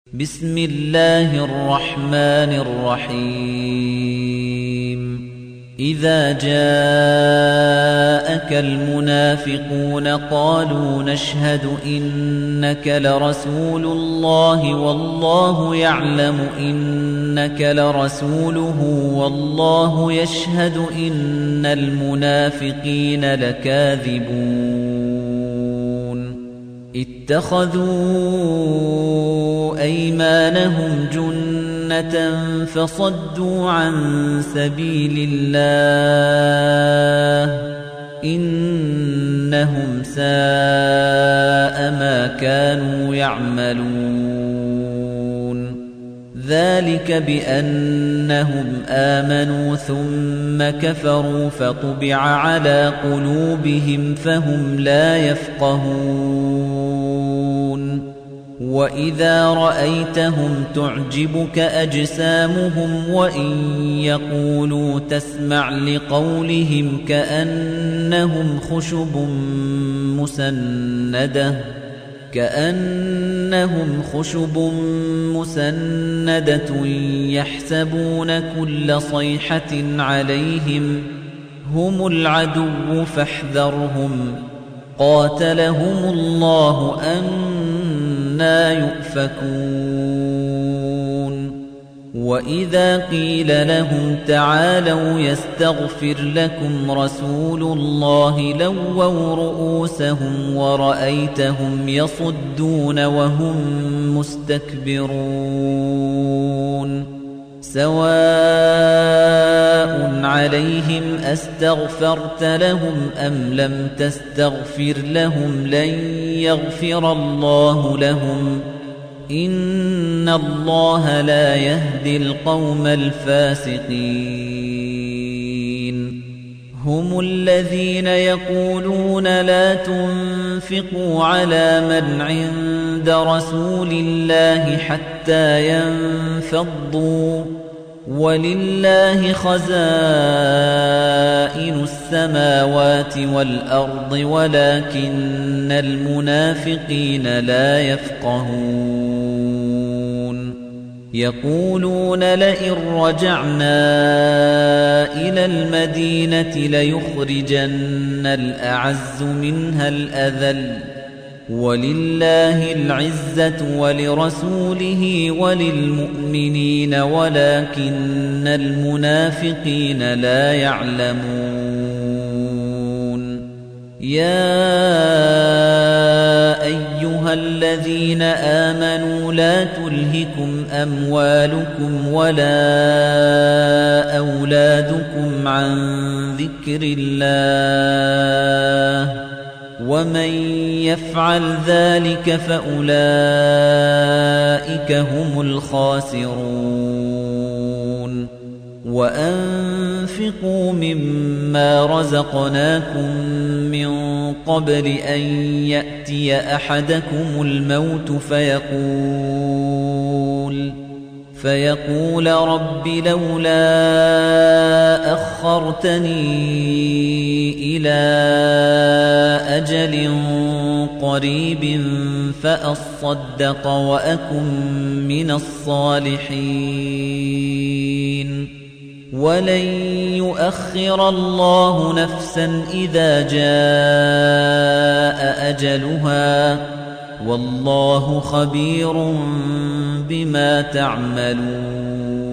بسم الله الرحمن الرحيم إذا جاءك المنافقون قالوا نشهد إنك لرسول الله والله يعلم إنك لرسوله والله يشهد إن المنافقين لكاذبون اتخذوا أيمانهم جنة فصدوا عن سبيل الله إنهم ساء ما كانوا يعملون ذلك بأنهم آمنوا ثم كفروا فطبع على قلوبهم فهم لا يفقهون وَإِذَا رَأَيْتَهُمْ تُعْجِبُكَ أَجْسَامُهُمْ وَإِن يَقُولُوا تَسْمَعْ لِقَوْلِهِمْ كَأَنَّهُمْ خُشُبٌ مُّسَنَّدَةٌ يَحْسَبُونَ كُلَّ صَيْحَةٍ عَلَيْهِمْ هُمُ الْعَدُوُّ فَاحْذَرْهُمْ قَاتَلَهُمُ اللَّهُ أَنَّىٰ يُؤْفَكُونَ وَإِذَا قِيلَ لَهُمْ تَعَالَوْا يَسْتَغْفِرْ لَكُمْ رَسُولُ اللَّهِ لَوَّوْا رُءُوسَهُمْ وَرَأَيْتَهُمْ يَصُدُّونَ وَهُمْ مُسْتَكْبِرُونَ سَوَاءٌ عَلَيْهِمْ أَسْتَغْفَرْتَ لَهُمْ أَمْ لَمْ تَسْتَغْفِرْ لَهُمْ لَن يَغْفِرَ اللَّهُ لَهُمْ إِنَّ اللَّهَ لَا يَهْدِي الْقَوْمَ الْفَاسِقِينَ هُمُ الَّذِينَ يَقُولُونَ لَا تُنفِقُوا عَلَى مَنْ عِندَ رَسُولِ اللَّهِ حَتَّى يَنفَضُّوا وَلِلَّهِ خَزَائِنُ السَّمَاوَاتِ وَالْأَرْضِ وَلَكِنَّ الْمُنَافِقِينَ لَا يَفْقَهُونَ يَقُولُونَ لَئِن رَّجَعْنَا إِلَى الْمَدِينَةِ لَيُخْرِجَنَّ الْأَعَزُّ مِنْهَا الْأَذَلَّ وَلِلَّهِ الْعِزَّةُ وَلِرَسُولِهِ وَلِلْمُؤْمِنِينَ وَلَكِنَّ الْمُنَافِقِينَ لَا يَعْلَمُونَ يَا أَيُّهَا الَّذِينَ آمَنُوا لَا تُلْهِكُمْ أَمْوَالُكُمْ وَلَا أَوْلَادُكُمْ عَن ذِكْرِ اللَّهِ وَمَن يَفْعَلْ ذَلِكَ فَأُولَئِكَ هُمُ الْخَاسِرُونَ وَأَنفِقُوا مِمَّا رَزَقْنَاكُم مِّن قَبْلِ أَن يَأْتِيَ أَحَدَكُمُ الْمَوْتُ فيقول رَبِّ لَوْلَا أَخَّرْتَنِي إِلَىٰ أَجَلٍ قَرِيبٍ فَأَصَّدَّقَ وَأَكُن مِّنَ الصَّالِحِينَ وَلَن يُؤَخِّرَ اللَّهُ نَفْسًا إِذَا جَاءَ أَجَلُهَا وَاللَّهُ خَبِيرٌ بِمَا تَعْمَلُونَ